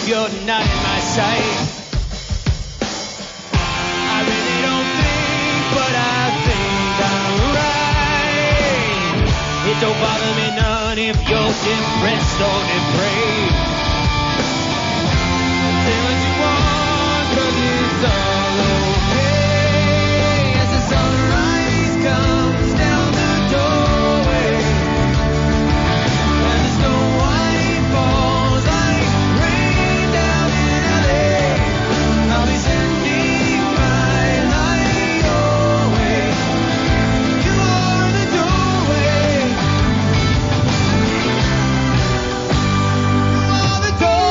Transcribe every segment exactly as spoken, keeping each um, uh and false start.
if you're not in my sight. I really don't think, but I think I'm right. It don't bother me none if you're depressed or depraved. Say what you want, 'cause it's all okay. As the sunrise comes down the doorway, and the snow white falls like rain down in L A, I'll be sending my light your way. You are the doorway. You are the door.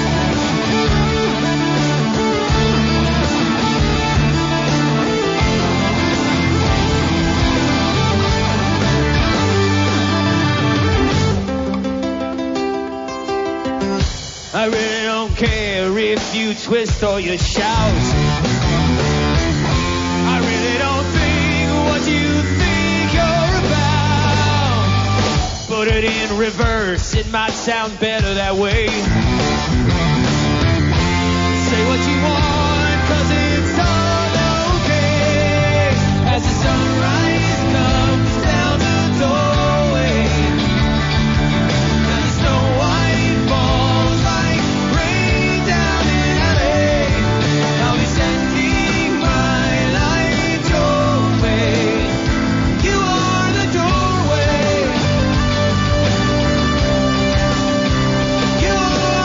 I really don't care if you twist or you shout. I really don't think what you think you're about. Put it in reverse, it might sound better that way. Say what you want, 'cause it's all okay. As the sunrise comes down the doorway, and the snow white falls like rain down in L A, I'll be sending my light your way. You are the doorway. You are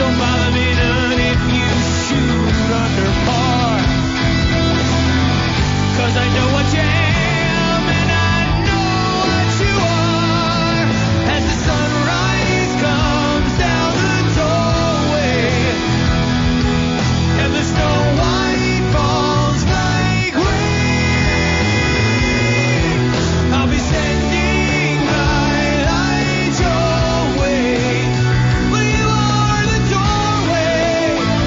Don't bother me none if you shoot under par. 'Cause I know what you am and I know what you are. As the sunrise comes down the doorway and the snow white falls like rain, I'll be sending my light your way. But you are the doorway.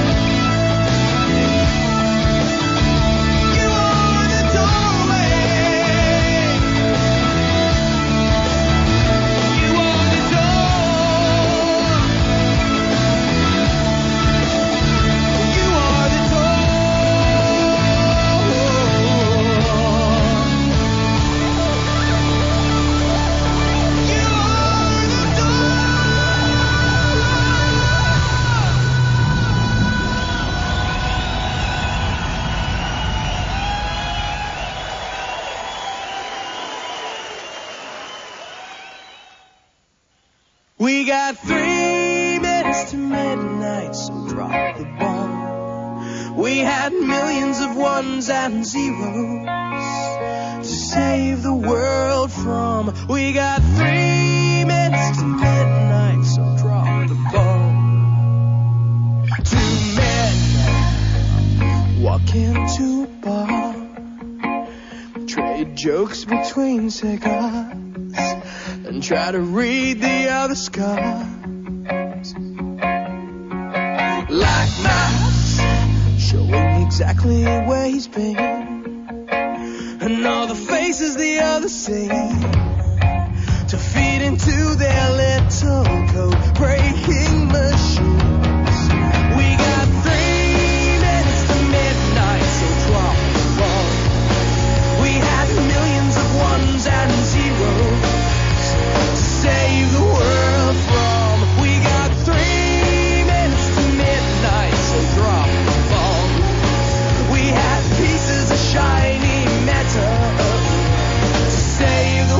You are the doorway. You are the door. You are the We got three minutes to midnight, so drop the bomb. We had millions of ones and zeros to save the world from. We got three minutes to midnight, so drop the bomb. Two men walk into a bar, trade jokes between cigars, and try to read the other scars. Like maps, showing exactly where he's been, and all the faces the others see, to feed into their little code-breaking machines. We got three minutes to midnight, so drop the ball. We had millions of ones and zeros to save the world from. We got three minutes to midnight, so drop the ball. We had pieces of shiny metal to save the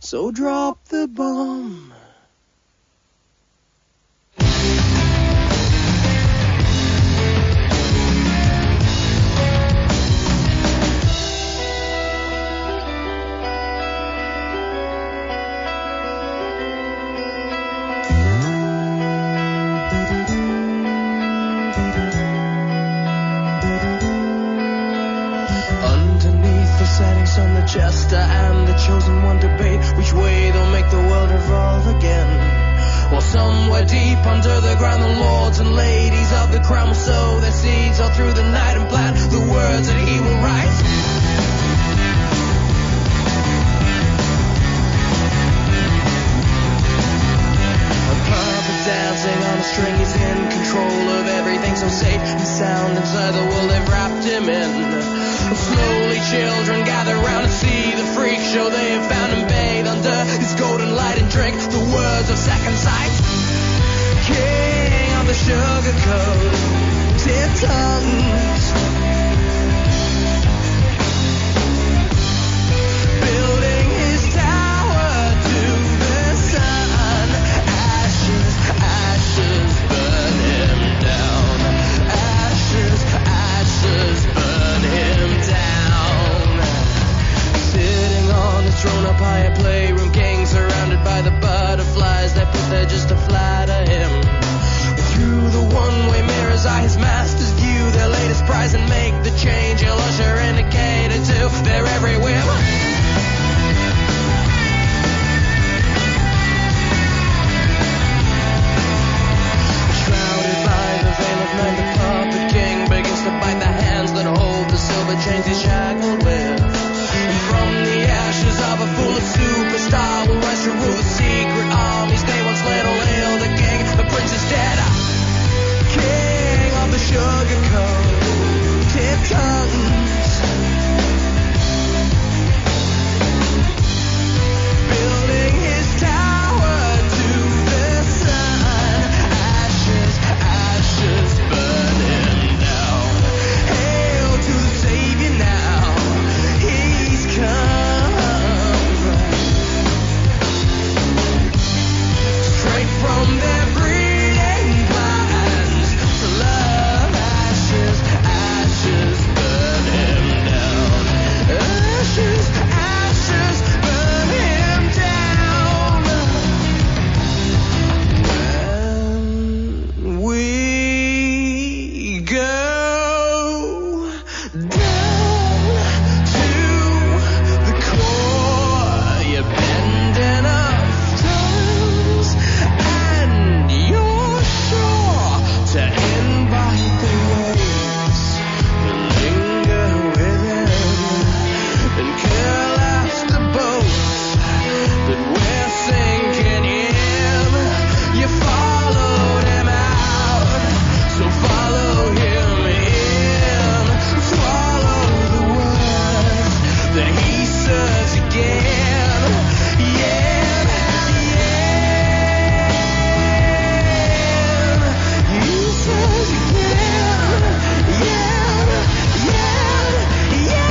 So drop the bomb. On the jester and the chosen one debate which way they'll make the world revolve again. While somewhere deep under the ground the lords and ladies of the crown will sow their seeds all through the night and plant the words that he will write. A puppet dancing on a string, he's in control of everything so safe and sound inside the world they've wrapped him in. Slowly children gather round and see the freak show they have found and bathe under his golden light and drink the words of second sight. King of the sugar-coated tongues, building his tower to the sun. Ashes, ashes, burn him down. Ashes, ashes, burn him down. Sitting on his throne up high, a playroom king, surrounded by the butterflies they put there just to flatter him. Through the one-way mirror's eye, his masters view their latest prize and make the change. He'll usher in a gate into their every whim. Shrouded by the veil of night, the puppet king begins to bite the hands that hold the silver chains he's shackled with. And from the ashes of a foolish superstar will rise to rule the secret armies they once led. All hail the king, the prince is dead. King of the sugar-coated tongues, building his tower to the sun. Ashes, ashes, burn him down. Hail to the Savior now, he's come. Straight from their breeding plans to love. Ashes, ashes, burn him down. Ashes, ashes, burn him down. When we go down to the core, you bend enough times and you're sure to invite the waves that linger within and curl after boats that we're sinking in. You followed him out, so follow him in. Swallow the words that he says again. Yeah, yeah. He says again. Yeah, yeah, yeah.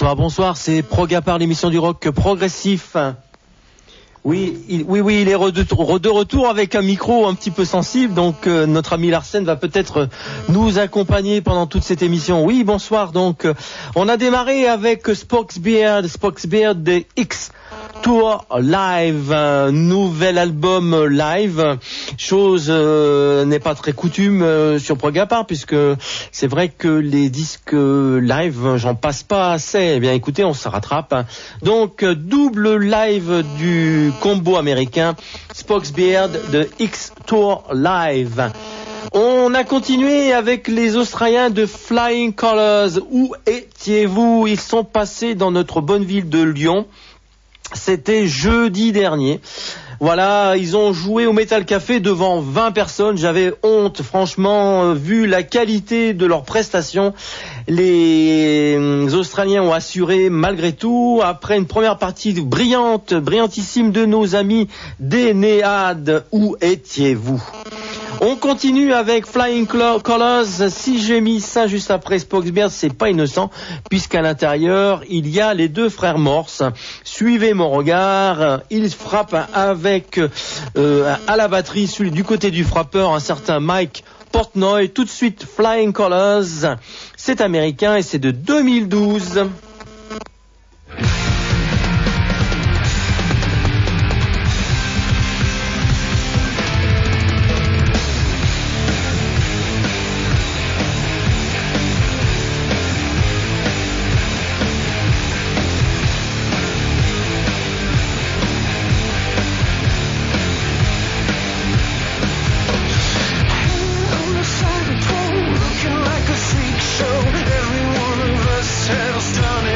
Bonsoir, bonsoir, c'est Prog-A-Part, l'émission du rock progressif. Oui, il, oui, oui, il est re de, re de retour avec un micro un petit peu sensible, donc euh, notre ami Larsen va peut-être nous accompagner pendant toute cette émission. Oui, bonsoir, donc euh, on a démarré avec Spock's Beard, Spock's Beard de X Tour Live, un nouvel album live, chose euh, n'est pas très coutume euh, sur Prog-A-Part, puisque c'est vrai que les disques live, j'en passe pas assez. Eh bien écoutez, on se rattrape. Donc double live du combo américain Spock's Beard de X Tour Live. On a continué avec les Australiens de Flying Colours. Où étiez-vous? Ils sont passés dans notre bonne ville de Lyon. C'était jeudi dernier. Voilà, ils ont joué au Metal Café devant vingt personnes. J'avais honte, franchement, vu la qualité de leurs prestations. Les Australiens ont assuré malgré tout. Après une première partie brillante, brillantissime de nos amis des Néades. Où étiez-vous? On continue avec Flying Colours. Si j'ai mis ça juste après Spock's Beard, c'est pas innocent, puisqu'à l'intérieur, il y a les deux frères Morse. Suivez mon regard. Ils frappent avec, euh, à la batterie, celui du côté du frappeur, un certain Mike Portnoy. Tout de suite, Flying Colours. C'est américain et c'est de deux mille douze. Looking like a freak show. Every one of us has done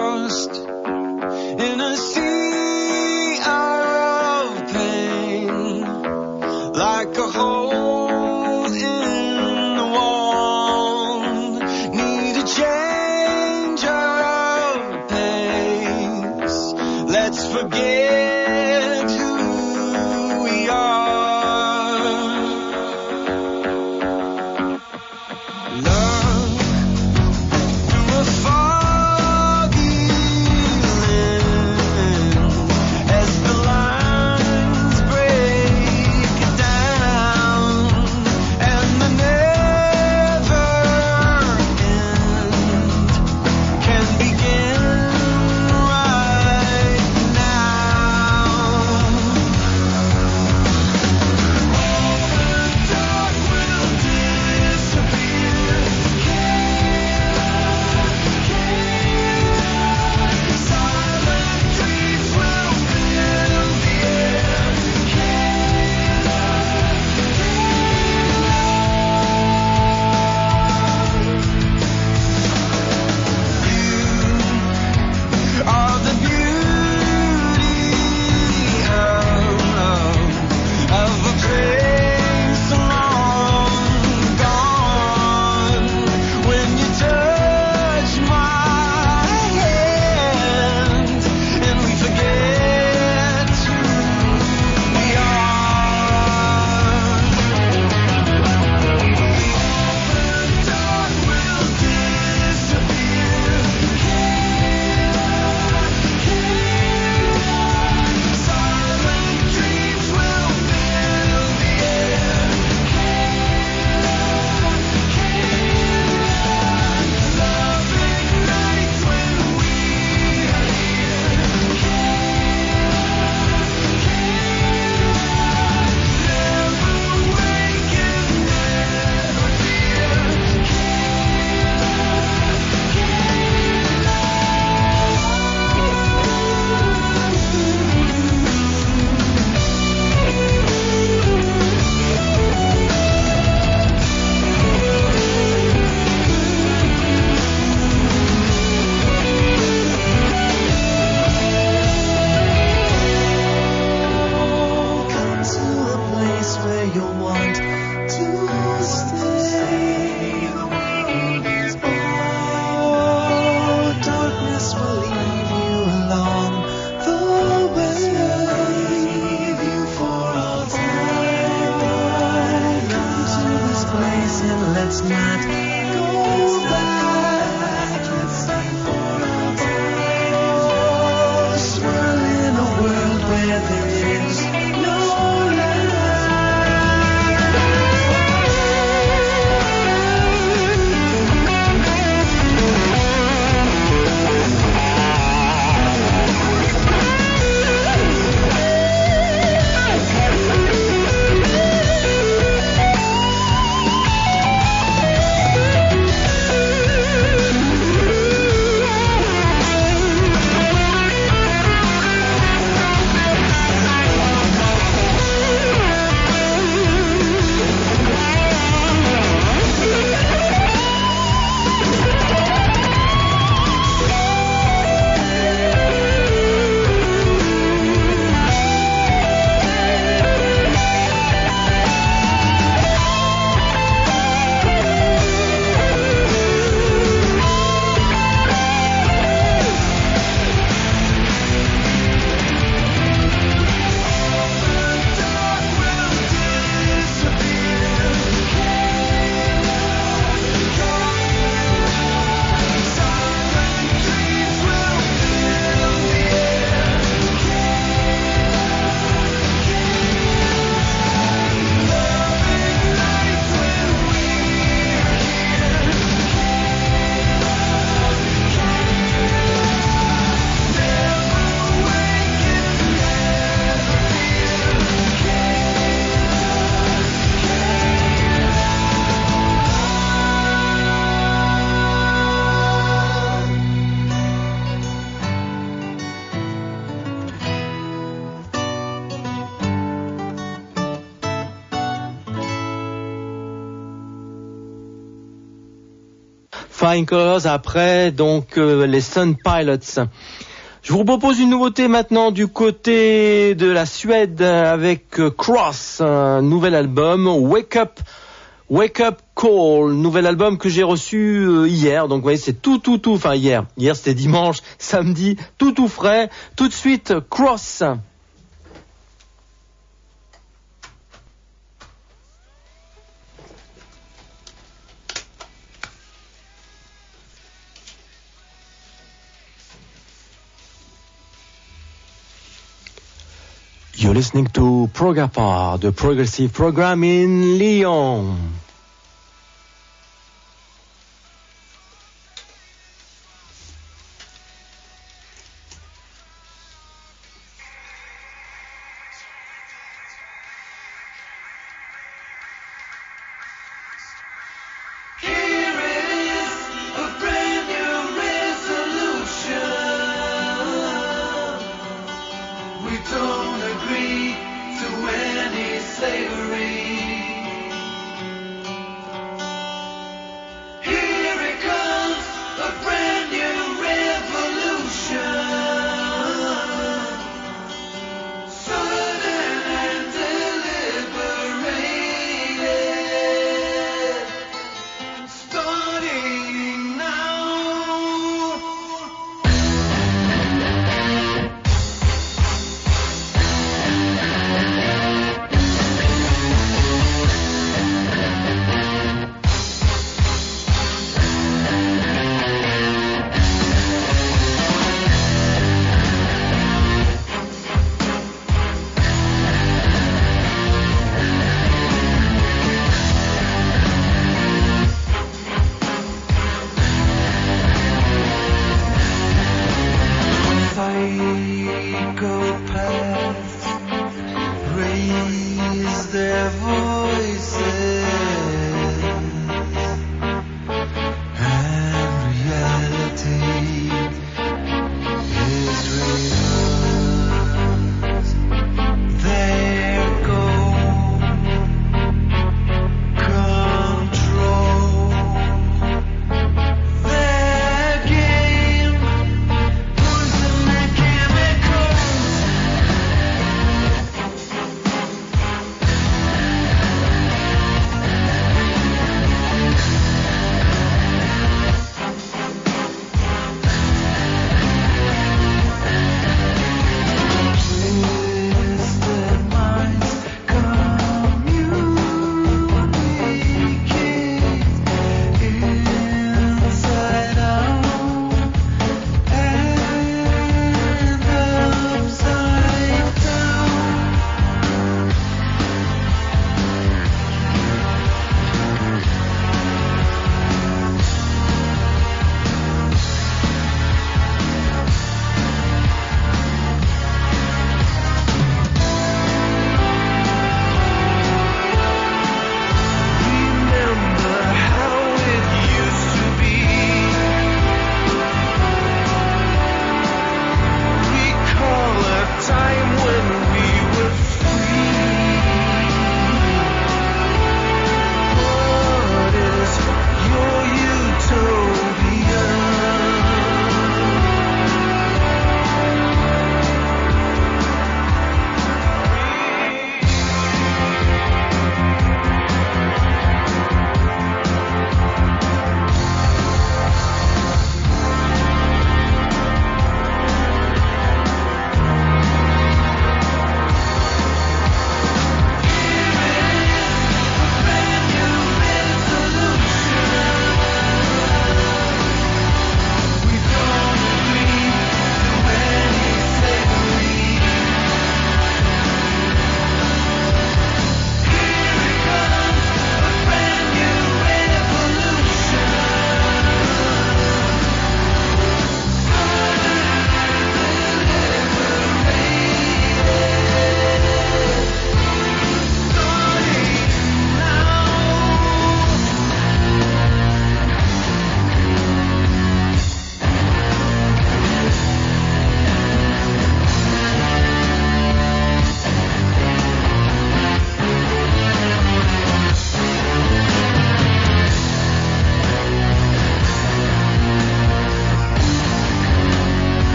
lost in a sea of pain, like a hole in the wall. Need a change of pace. Let's forget who we are. Look through a foggy lens as the lines break down and the never end can begin right now. Flying Colors, après donc euh, les Sun Pilots. Je vous propose une nouveauté maintenant du côté de la Suède avec euh, Cross, un nouvel album, Wake Up, Wake Up Call, nouvel album que j'ai reçu euh, hier. Donc vous voyez, c'est tout, tout, tout, enfin hier, hier c'était dimanche, samedi, tout, tout frais. Tout de suite, Cross. You're listening to Progapar, the progressive program in Lyon. Slavery.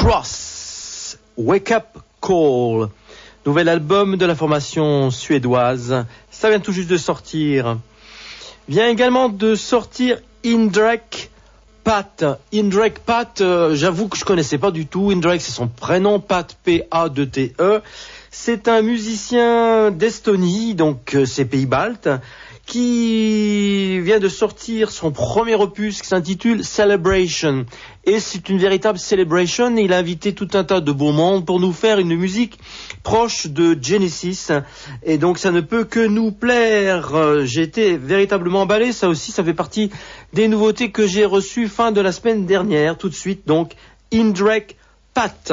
Cross, Wake Up Call, nouvel album de la formation suédoise. Ça vient tout juste de sortir. Vient également de sortir Indrek Pat. Indrek Pat, euh, j'avoue que je connaissais pas du tout. Indrek, c'est son prénom, Pat, P A deux T E. C'est un musicien d'Estonie, donc euh, c'est Pays-Baltes, qui vient de sortir son premier opus qui s'intitule Celebration. Et c'est une véritable celebration. Il a invité tout un tas de beaux monde pour nous faire une musique proche de Genesis. Et donc ça ne peut que nous plaire. J'ai été véritablement emballé. Ça aussi, ça fait partie des nouveautés que j'ai reçues fin de la semaine dernière. Tout de suite, donc, Indrek Pat.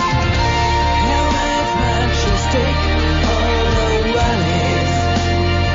Take all the rallies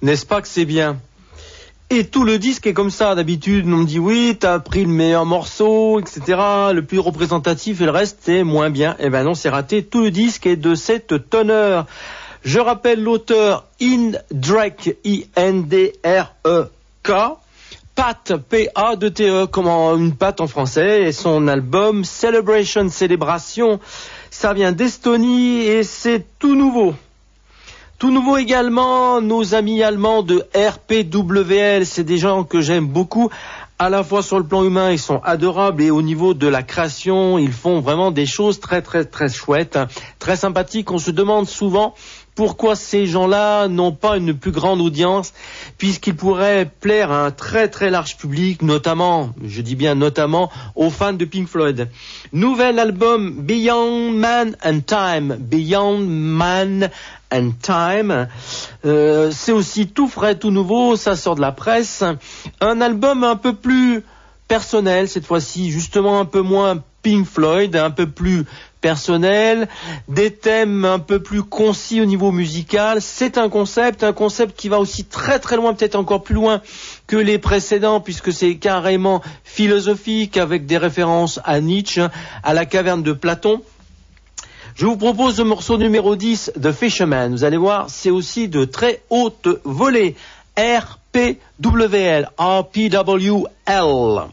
N'est-ce pas que c'est bien? Et tout le disque est comme ça. D'habitude, on me dit oui, t'as pris le meilleur morceau, et cetera, le plus représentatif, et le reste, c'est moins bien. Eh ben non, c'est raté. Tout le disque est de cette teneur. Je rappelle l'auteur Indrek, I N D R E K, Pat, P A deux T E, comme une pâte en français, et son album Celebration, Célébration, ça vient d'Estonie et c'est tout nouveau. Tout nouveau également, nos amis allemands de R P W L, c'est des gens que j'aime beaucoup, à la fois sur le plan humain, ils sont adorables, et au niveau de la création, ils font vraiment des choses très très très chouettes, très sympathiques. On se demande souvent pourquoi ces gens-là n'ont pas une plus grande audience, puisqu'ils pourraient plaire à un très très large public, notamment, je dis bien notamment, aux fans de Pink Floyd. Nouvel album Beyond Man and Time, Beyond Man and Time, euh, c'est aussi tout frais, tout nouveau, ça sort de la presse. Un album un peu plus personnel cette fois-ci, justement un peu moins Pink Floyd, un peu plus personnel, des thèmes un peu plus concis au niveau musical. C'est un concept, un concept qui va aussi très très loin, peut-être encore plus loin que les précédents, puisque c'est carrément philosophique, avec des références à Nietzsche, à la caverne de Platon. Je vous propose le morceau numéro dix, The Fisherman. Vous allez voir, c'est aussi de très haute volée. R P W L, R P W L.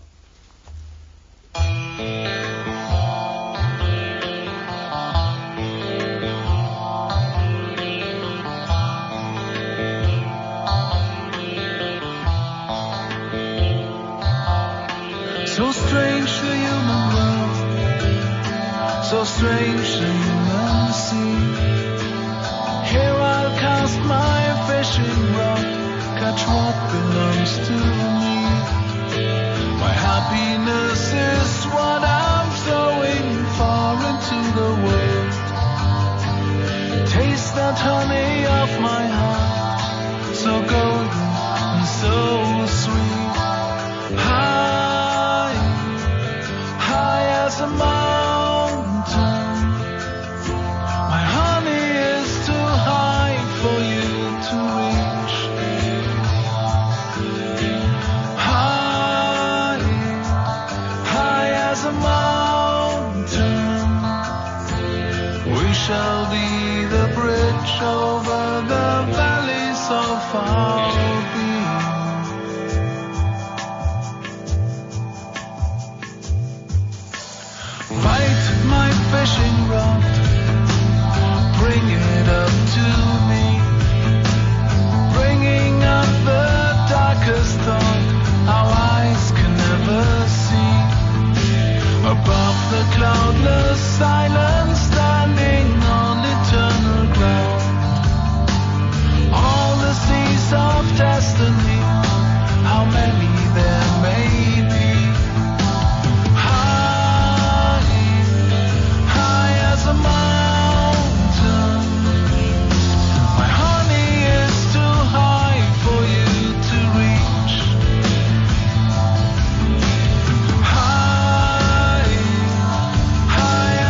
So strange the human world, so strange the human sea. Here I'll cast my fishing rod, catch what belongs to me. My happiness is what I'm throwing far into the world. Taste that honey of my heart, so golden and so sweet. High, high as a mountain. My honey is too high for you to reach. High, high as a mountain. We shall be the bridge over the valleys of our being. Bite my fishing rod, bring it up to me, bringing up the darkest thought our eyes can never see. Above the cloudless silence, standing on eternal ground, all the seas of destiny, how many there may be. High, high as a mountain. My honey is too high for you to reach. High, high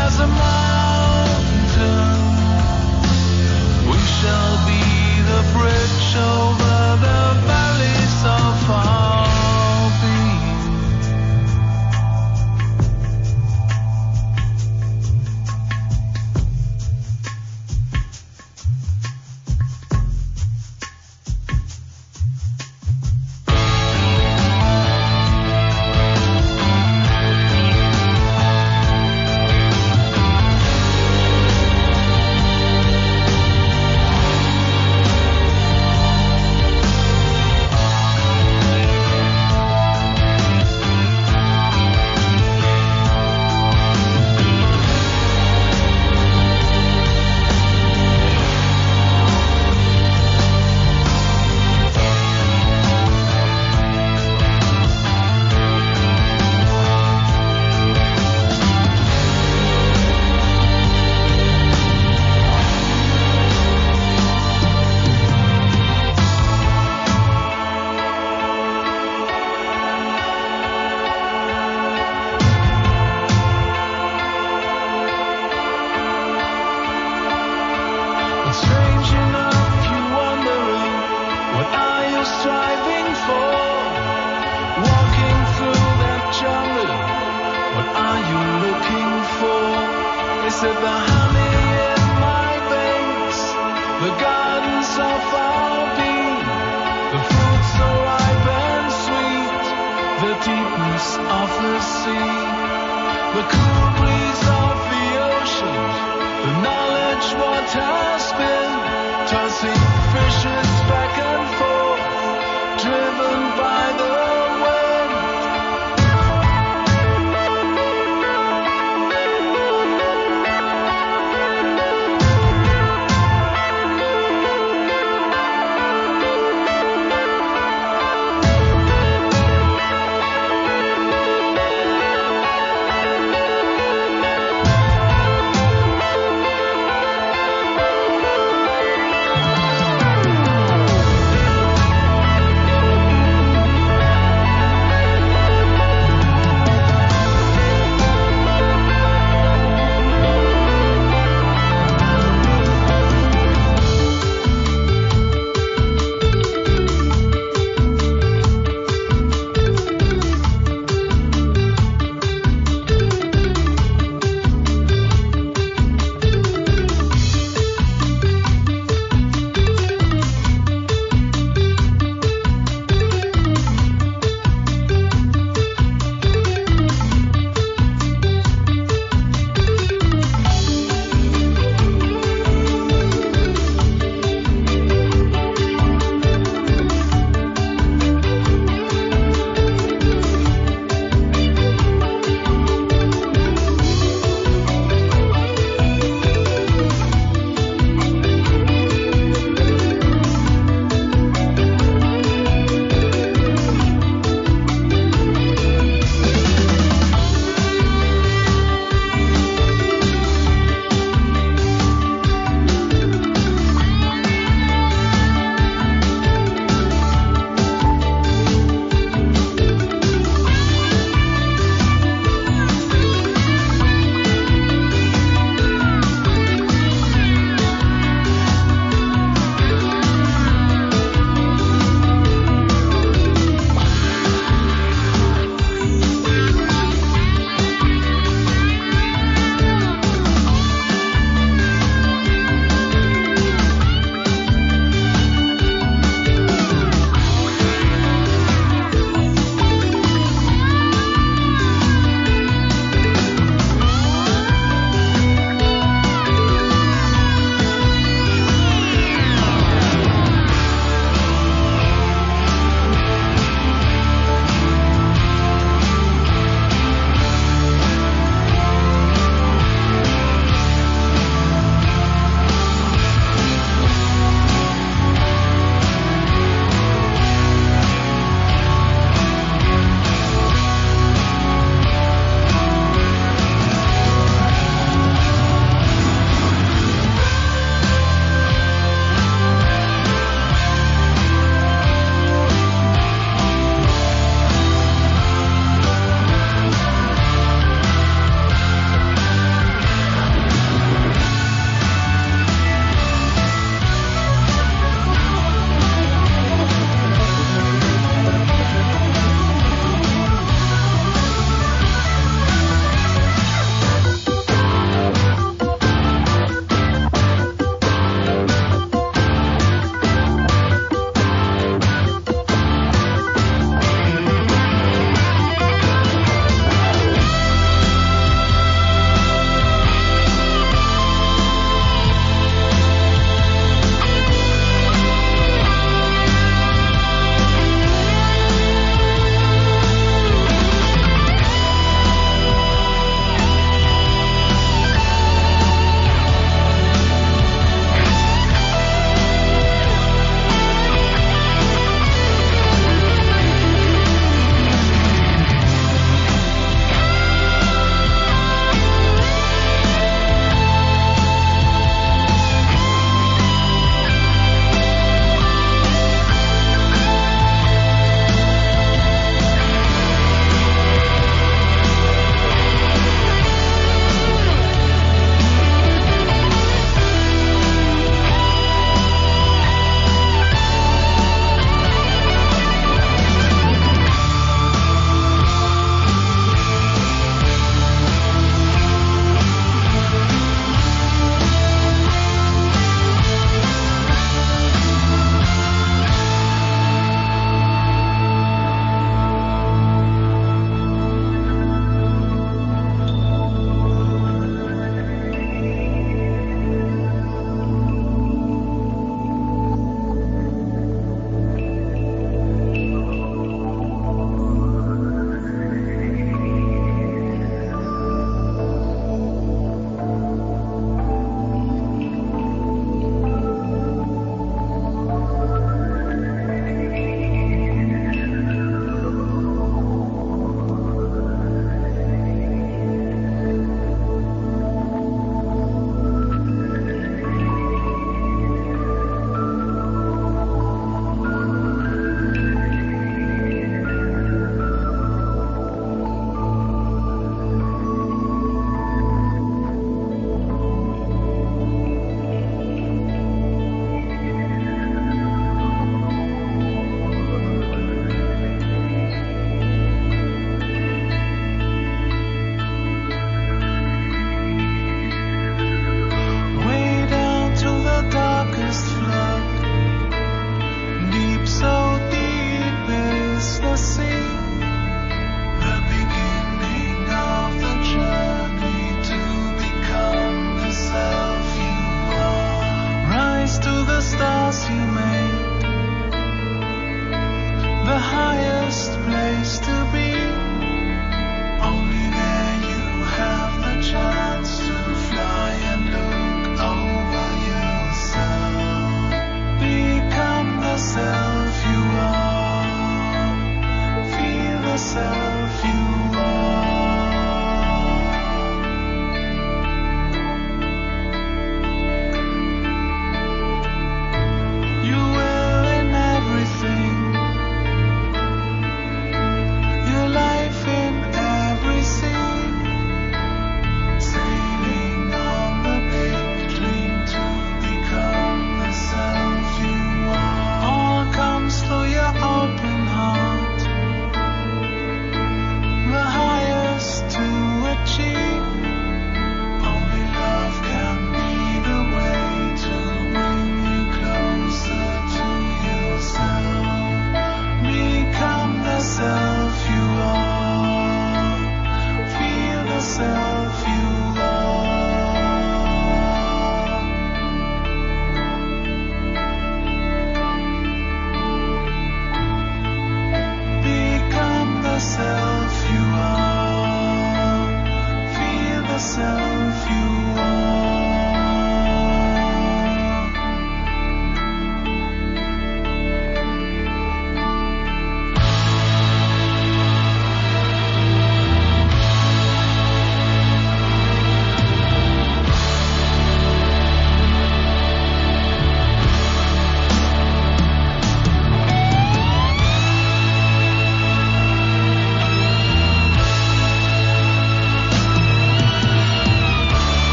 sit the honey in my veins, the gardens so far deep, the fruits so ripe and sweet, the deepness of the sea, the cool breeze of the ocean, the knowledge what has been, tossing fishes back and forth, driven by the wind.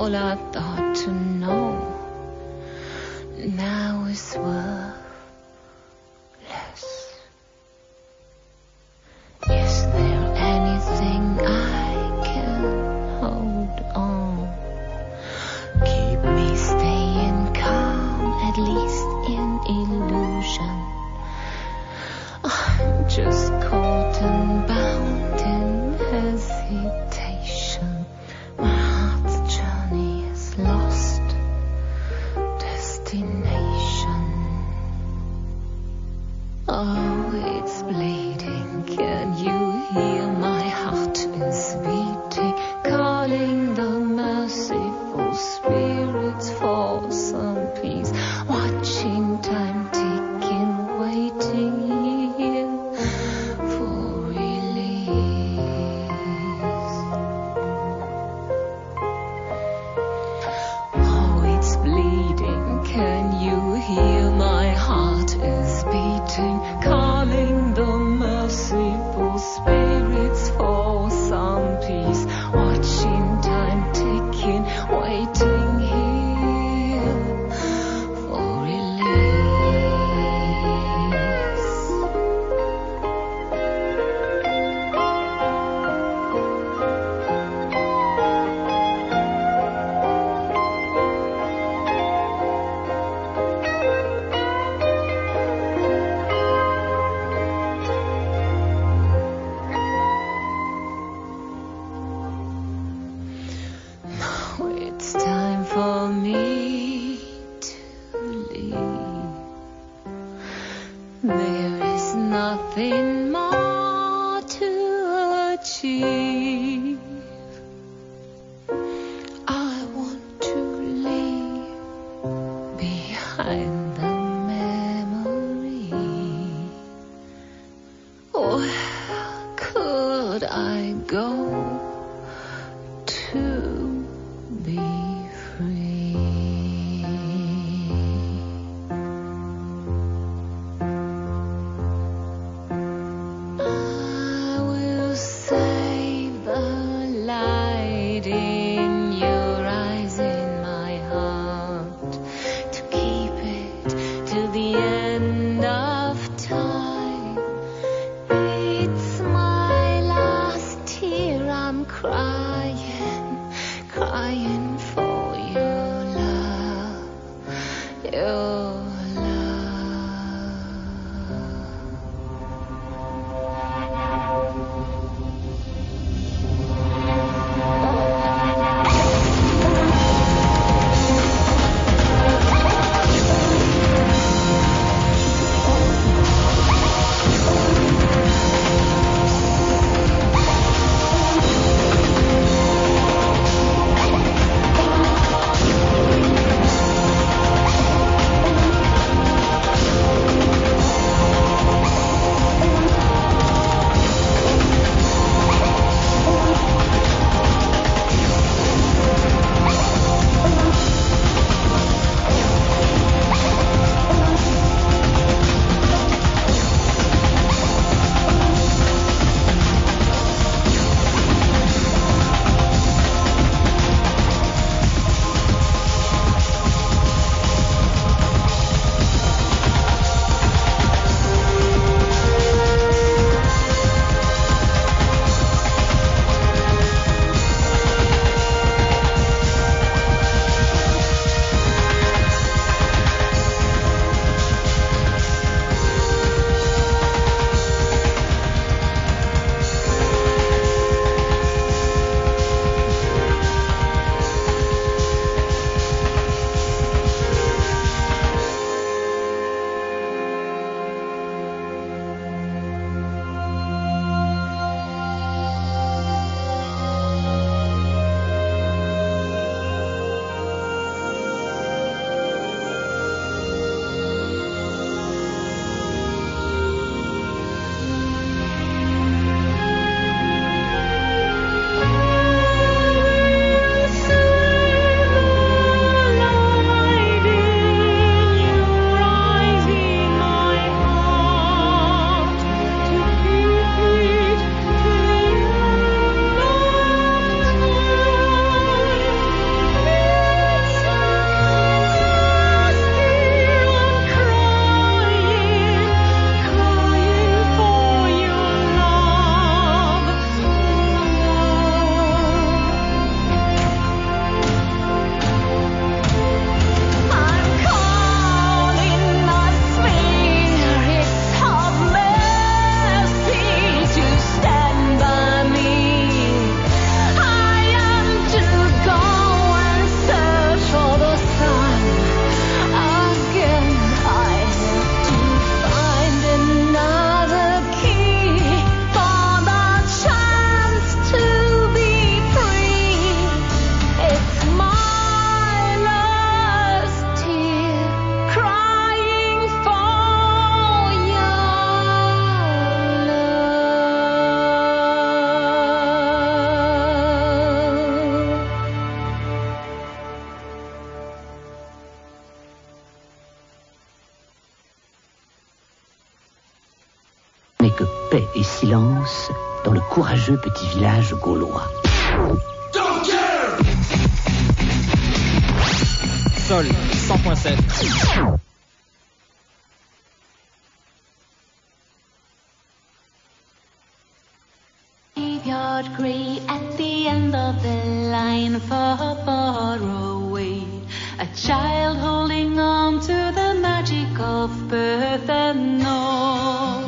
all I thought to know now is worthless. Is there anything I can hold on? Keep me staying calm, at least in illusion. I'm just caught and bound in hesitation. My heart's journey is lost destination. Oh, it's bleeding. Can you hear? My heart is beating, calling the merciful spirits for some peace. Watching time ticking, waiting here for release. Oh, it's bleeding. Can you hear? My heart is beating, calling the merciful spirits for some peace. Watching time ticking, waiting here for release. Now it's time for me to leave. There is nothing more to achieve. I want to leave behind the memory. Where could I go to be free? I will save the light in your eyes, in my heart, to keep it till the end of time. It's my last tear n'est que paix et silence dans le courageux petit village gaulois. Sol cent point sept. Graveyard grey at the end of the line, far, far away. A child holding on to the magic of birth and all.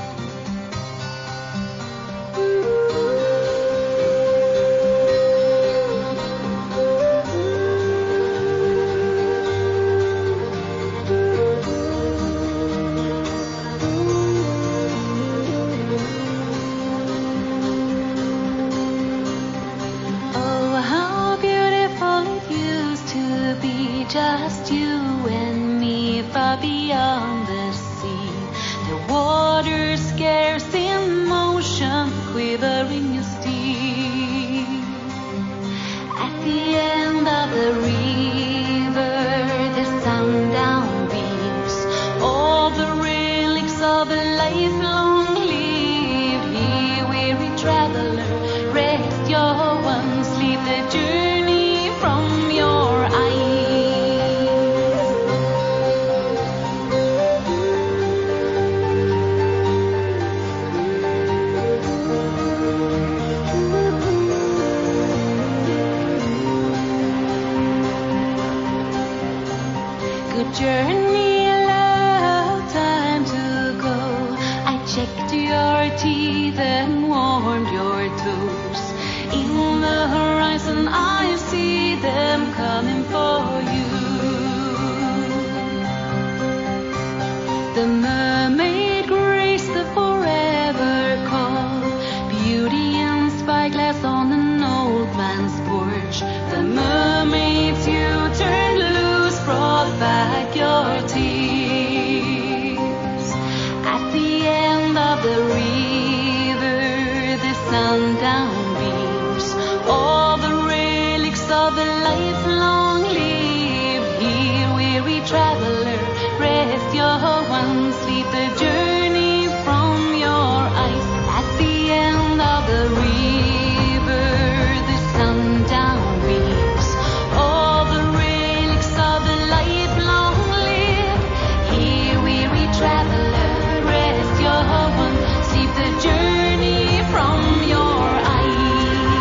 Just you and me, far beyond the sea. The water scarce in motion, quivering as steel. At the end of the river, the sundown beams. All the relics of a lifelong lived. Here, weary traveler, rest your one sleep. The journey from your eyes. Journey, allow time to go. I checked your teeth and warmed your toes. In the horizon I see them coming for you. The mermaid graced the forever call. Beauty and spyglass on an old man's porch. The mermaids you turned loose brought back your tears. At the end of the river, the sundown beams. All the relics of a lifelong lived. Here, weary traveler, rest your one sleep. The journey from your eyes. At the end of the river, the sundown beams. All the relics of a lifelong lived. Here, weary traveler, rest your one sleep. The journey from your eyes.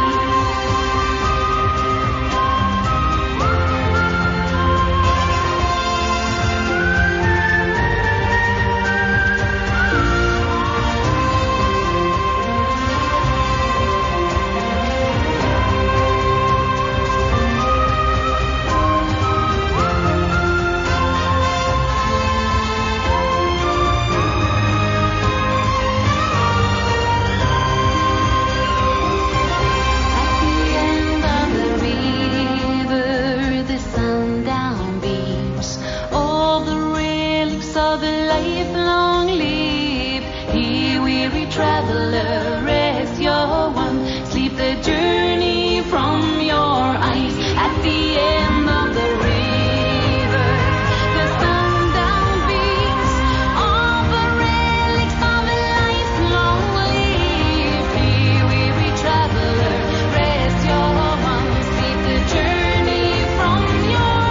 Traveler, rest your one sleep. The journey from your eyes. At the end of the river, the sundown beams. All the relics of a lifelong lived. Here, weary traveler, rest your one sleep. The journey from your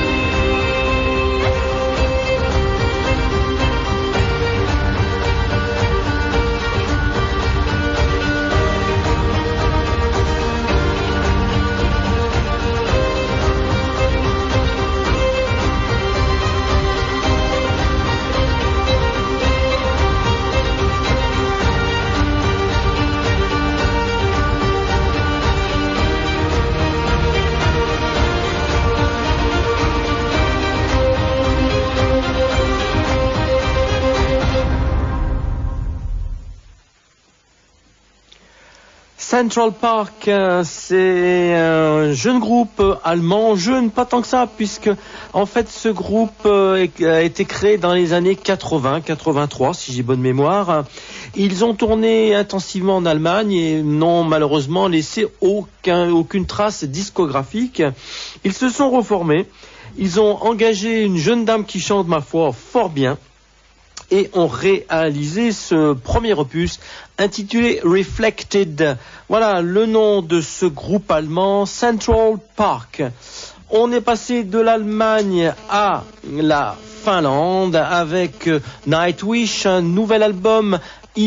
Central Park, euh, c'est un jeune groupe allemand, jeune pas tant que ça, puisque en fait ce groupe euh, a été créé dans les années quatre-vingts, quatre-vingt-trois, si j'ai bonne mémoire. Ils ont tourné intensivement en Allemagne et n'ont malheureusement laissé aucun, aucune trace discographique. Ils se sont reformés, ils ont engagé une jeune dame qui chante, ma foi, fort bien. et ont réalisé ce premier opus intitulé Reflected. Voilà le nom de ce groupe allemand, Central Park. On est passé de l'Allemagne à la Finlande avec Nightwish, un nouvel album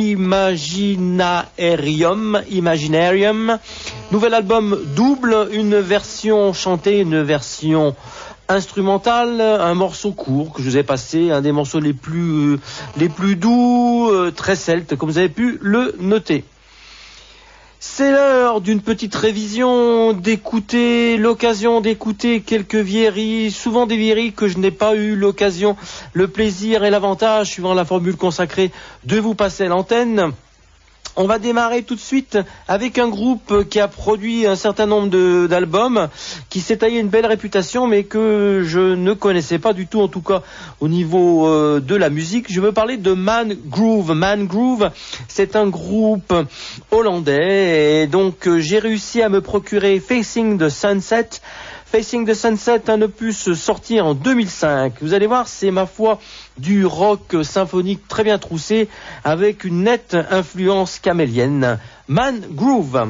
Imaginarium, Imaginarium, nouvel album double, une version chantée, une version instrumentale, un morceau court que je vous ai passé, un des morceaux les plus, les plus doux, très celtes, comme vous avez pu le noter. C'est l'heure d'une petite révision, d'écouter, l'occasion d'écouter quelques vieilleries, souvent des vieilleries que je n'ai pas eu l'occasion, le plaisir et l'avantage, suivant la formule consacrée, de vous passer à l'antenne. On va démarrer tout de suite avec un groupe qui a produit un certain nombre de, d'albums, qui s'est taillé une belle réputation, mais que je ne connaissais pas du tout, en tout cas au niveau euh, de la musique. Je veux parler de Man Groove. Man Groove, c'est un groupe hollandais, et donc euh, j'ai réussi à me procurer Facing the Sunset. Facing the Sunset, un opus sorti en deux mille cinq. Vous allez voir, c'est ma foi du rock symphonique très bien troussé avec une nette influence camélienne. Man Groove.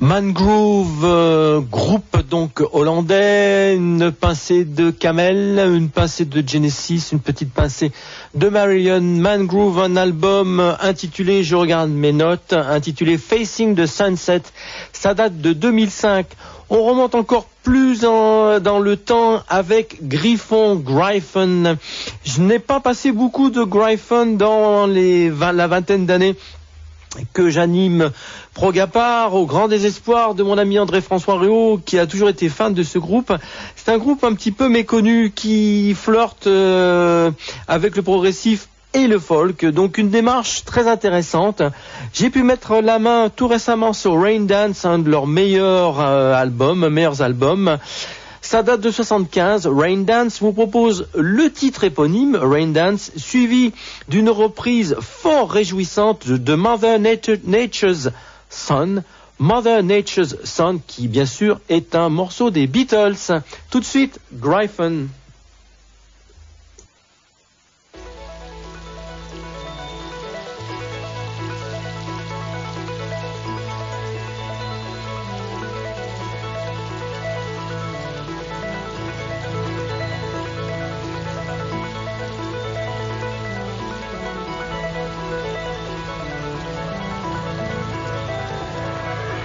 Mangrove, euh, groupe donc hollandais, une pincée de Camel, une pincée de Genesis, une petite pincée de Marillion. Mangrove, un album intitulé, je regarde mes notes, intitulé Facing the Sunset. Ça date de deux mille cinq. On remonte encore plus en, dans le temps avec Griffon, Gryphon. Je n'ai pas passé beaucoup de Gryphon dans les vingt, la vingtaine d'années que j'anime Progapar, au grand désespoir de mon ami André-François Réau, qui a toujours été fan de ce groupe. C'est un groupe un petit peu méconnu qui flirte euh, avec le progressif et le folk, donc une démarche très intéressante. J'ai pu mettre la main tout récemment sur Rain Dance, un de leurs meilleurs euh, albums, meilleurs albums. Ça date de soixante-quinze. Rain Dance vous propose le titre éponyme, Rain Dance, suivi d'une reprise fort réjouissante de Mother Nature, Nature's Son. Mother Nature's Son, qui bien sûr est un morceau des Beatles. Tout de suite, Gryphon.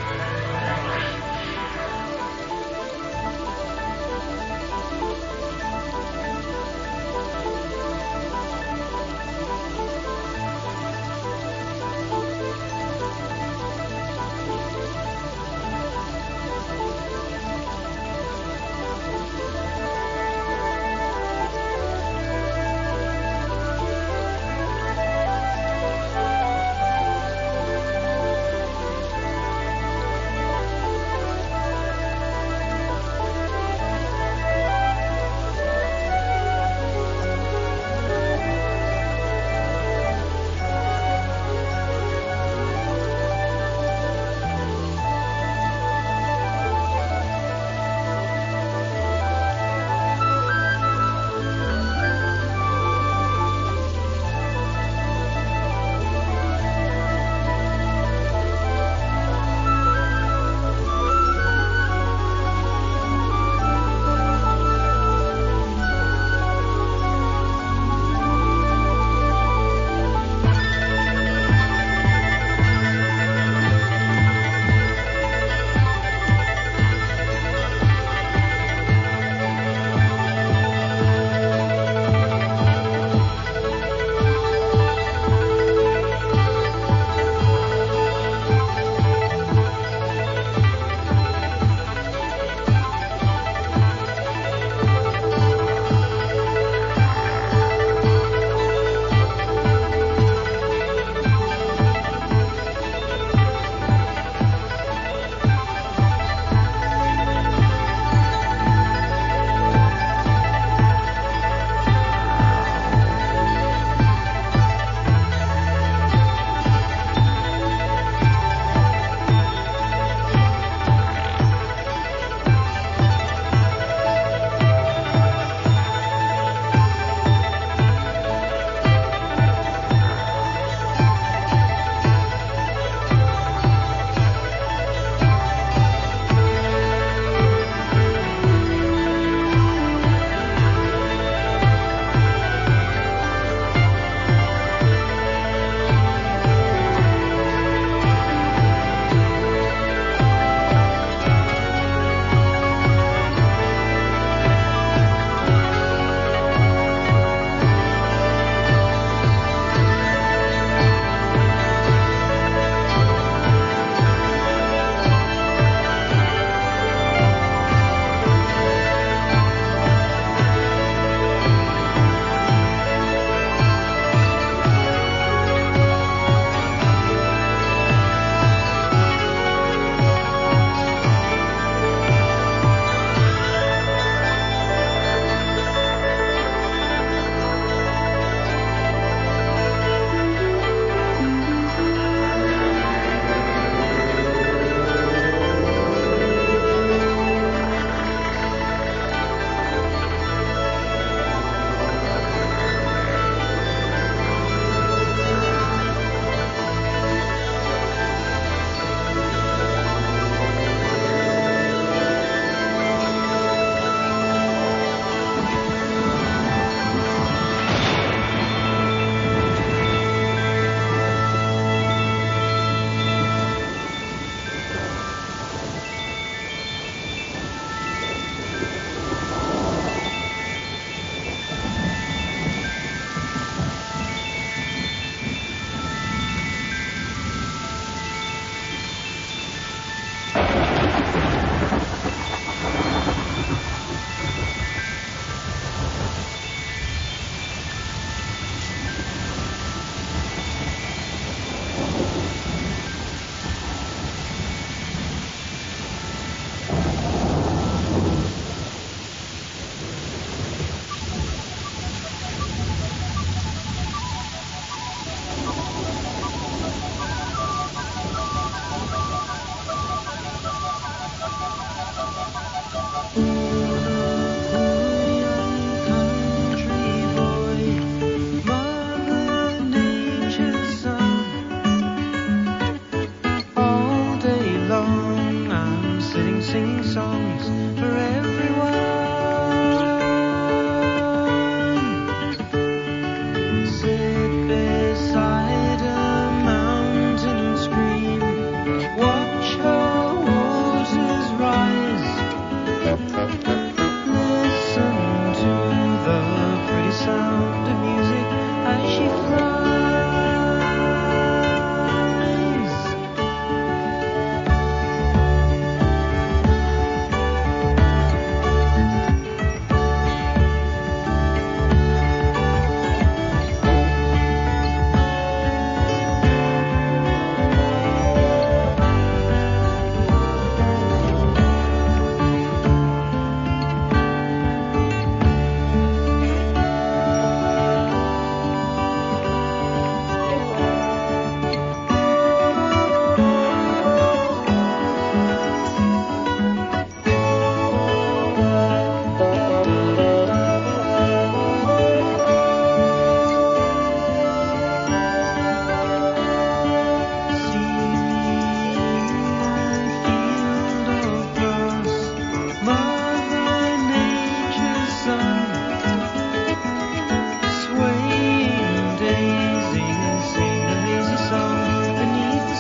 Thank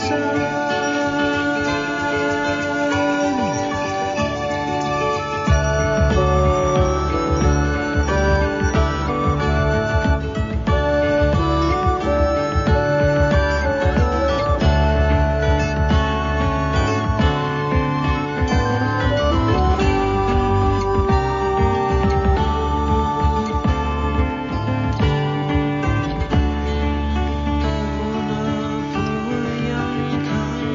Young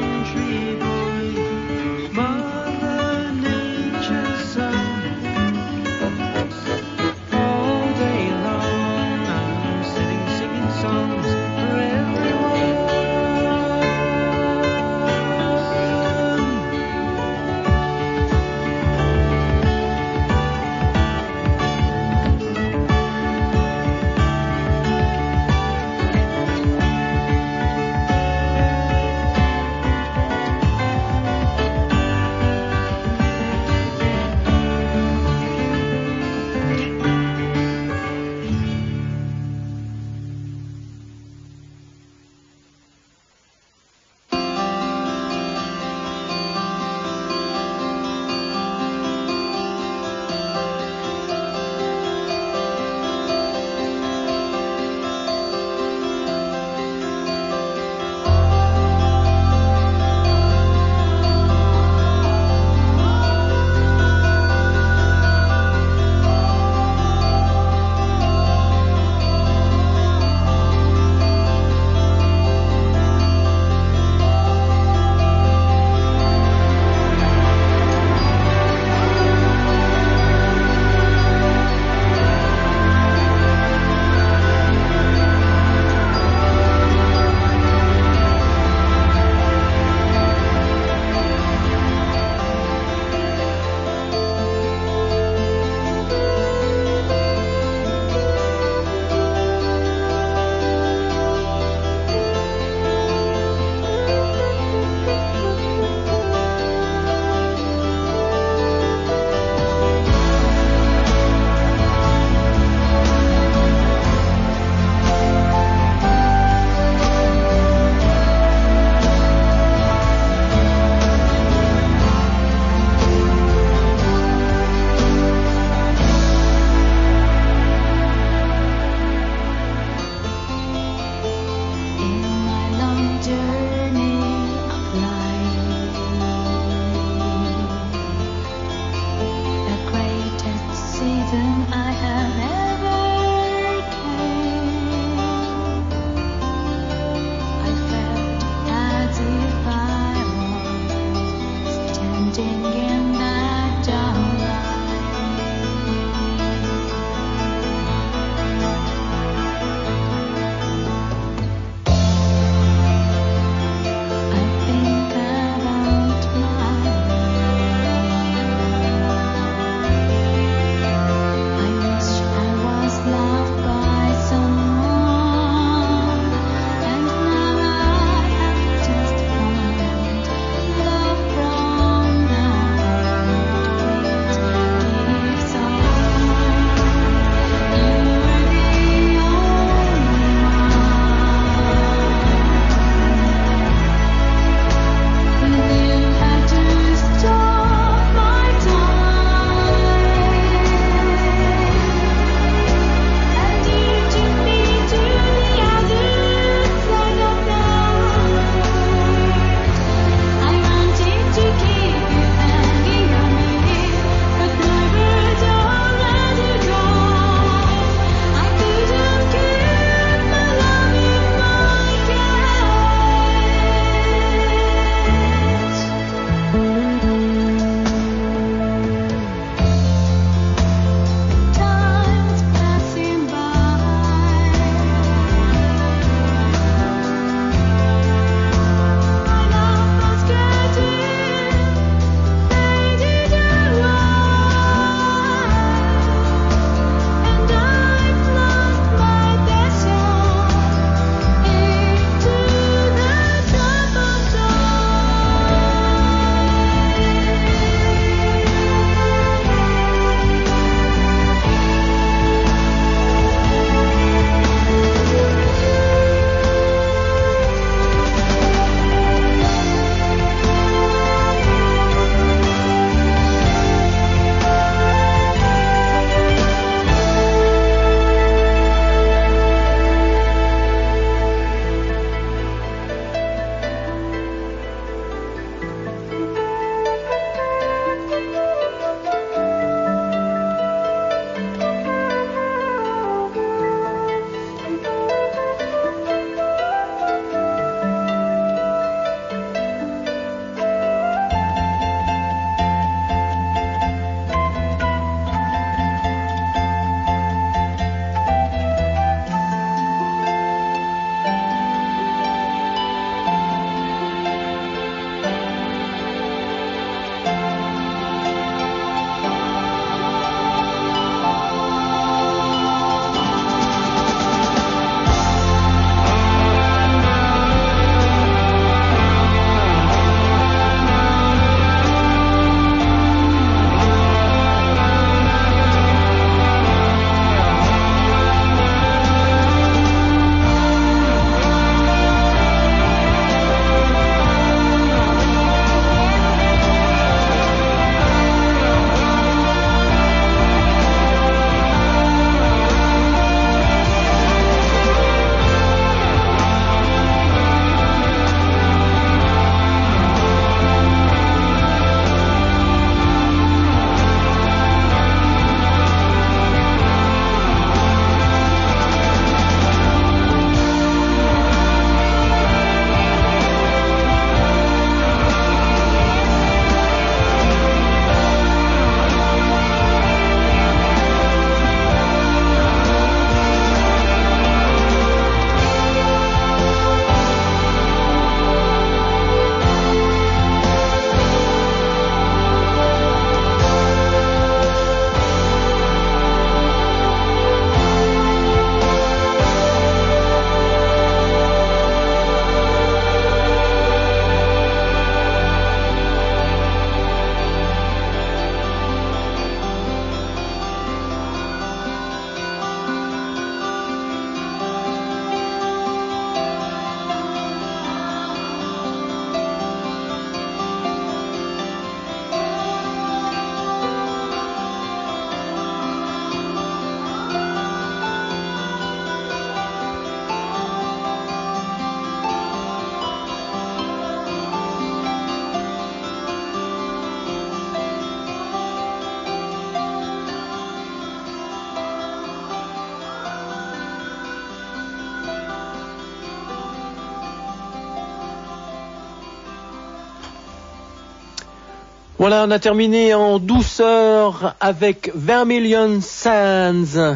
Voilà, on a terminé en douceur avec Vermilion Sands,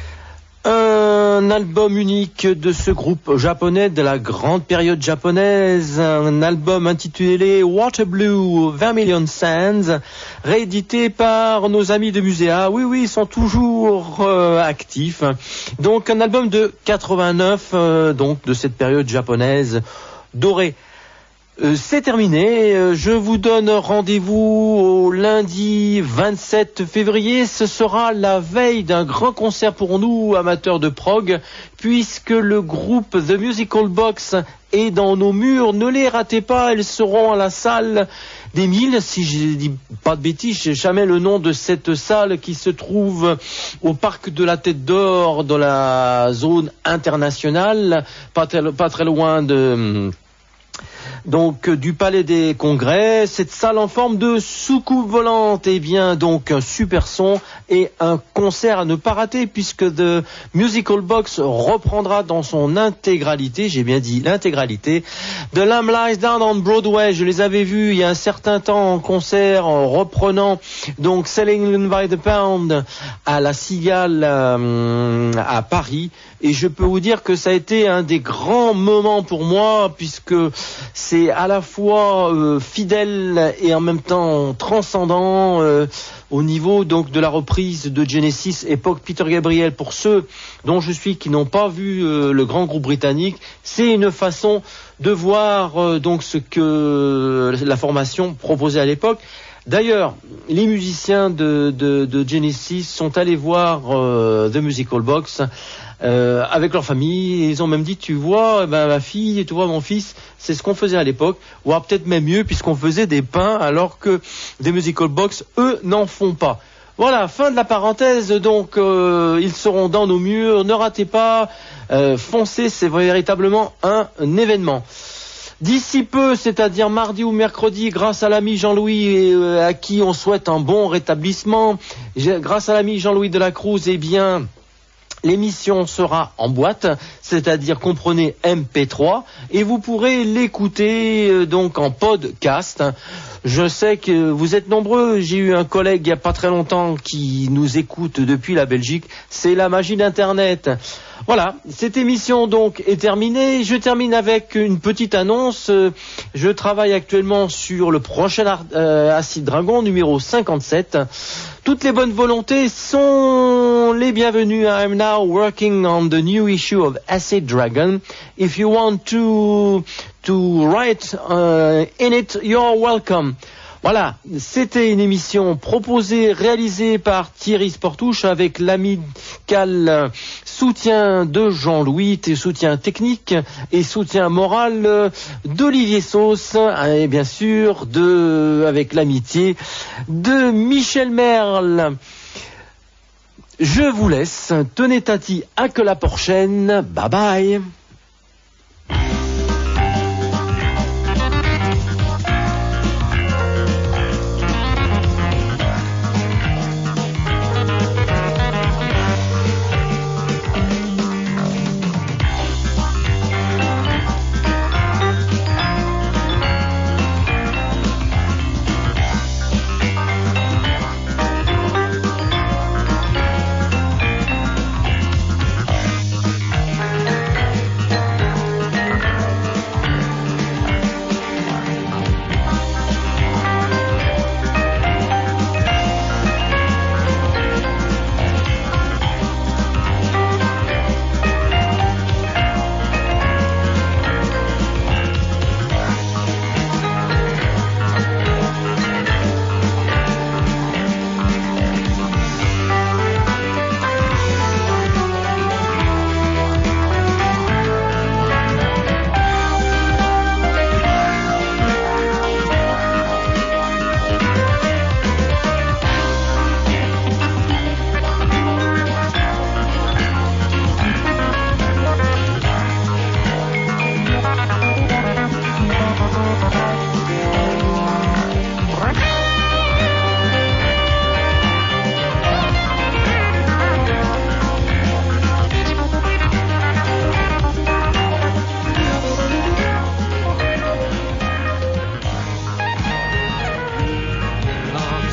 un album unique de ce groupe japonais de la grande période japonaise, un album intitulé Water Blue Vermilion Sands, réédité par nos amis de Muséa. Oui, oui, ils sont toujours euh, actifs. Donc un album de quatre-vingt-neuf, euh, donc de cette période japonaise dorée. Euh, c'est terminé, euh, je vous donne rendez-vous au lundi vingt-sept février, ce sera la veille d'un grand concert pour nous amateurs de prog, puisque le groupe The Musical Box est dans nos murs, ne les ratez pas, elles seront à la salle des Milles, si je dis pas de bêtises, je sais jamais le nom de cette salle qui se trouve au parc de la Tête d'Or, dans la zone internationale, pas très, pas très loin de... donc du Palais des Congrès, cette salle en forme de soucoupe volante, et bien donc un super son et un concert à ne pas rater, puisque The Musical Box reprendra dans son intégralité, j'ai bien dit l'intégralité, The Lamb Lies Down on Broadway. Je les avais vus il y a un certain temps en concert, en reprenant donc Selling by the Pound à la Cigale euh, à Paris, et je peux vous dire que ça a été un des grands moments pour moi, puisque c'est à la fois euh, fidèle et en même temps transcendant euh, au niveau donc de la reprise de Genesis époque Peter Gabriel. Pour ceux dont je suis qui n'ont pas vu euh, le grand groupe britannique, c'est une façon de voir euh, donc ce que la formation proposait à l'époque. D'ailleurs, les musiciens de, de, de Genesis sont allés voir euh, The Musical Box euh, avec leur famille, et ils ont même dit, tu vois, eh ben, ma fille, tu vois, mon fils, c'est ce qu'on faisait à l'époque, voire peut-être même mieux, puisqu'on faisait des pains, alors que The Musical Box, eux, n'en font pas. Voilà, fin de la parenthèse, donc euh, ils seront dans nos murs, ne ratez pas, euh, foncez, c'est véritablement un, un événement. D'ici peu, c'est-à-dire mardi ou mercredi, grâce à l'ami Jean-Louis, euh, à qui on souhaite un bon rétablissement, grâce à l'ami Jean-Louis Delacruz, eh bien, l'émission sera en boîte, c'est-à-dire comprenez M P trois, et vous pourrez l'écouter euh, donc en podcast. Je sais que vous êtes nombreux, j'ai eu un collègue il n'y a pas très longtemps qui nous écoute depuis la Belgique, c'est la magie d'Internet. Voilà, cette émission donc est terminée. Je termine avec une petite annonce. Je travaille actuellement sur le prochain Ar- euh, Acid Dragon numéro cinquante-sept. Toutes les bonnes volontés sont les bienvenues. I'm now working on the new issue of Acid Dragon. If you want to to write uh, in it, you're welcome. Voilà, c'était une émission proposée, réalisée par Thierry Sportouche avec l'amical soutien de Jean-Louis, soutien technique et soutien moral d'Olivier Sauce, et bien sûr de, avec l'amitié de Michel Merle. Je vous laisse, tenez tati, à que la prochaine, bye bye.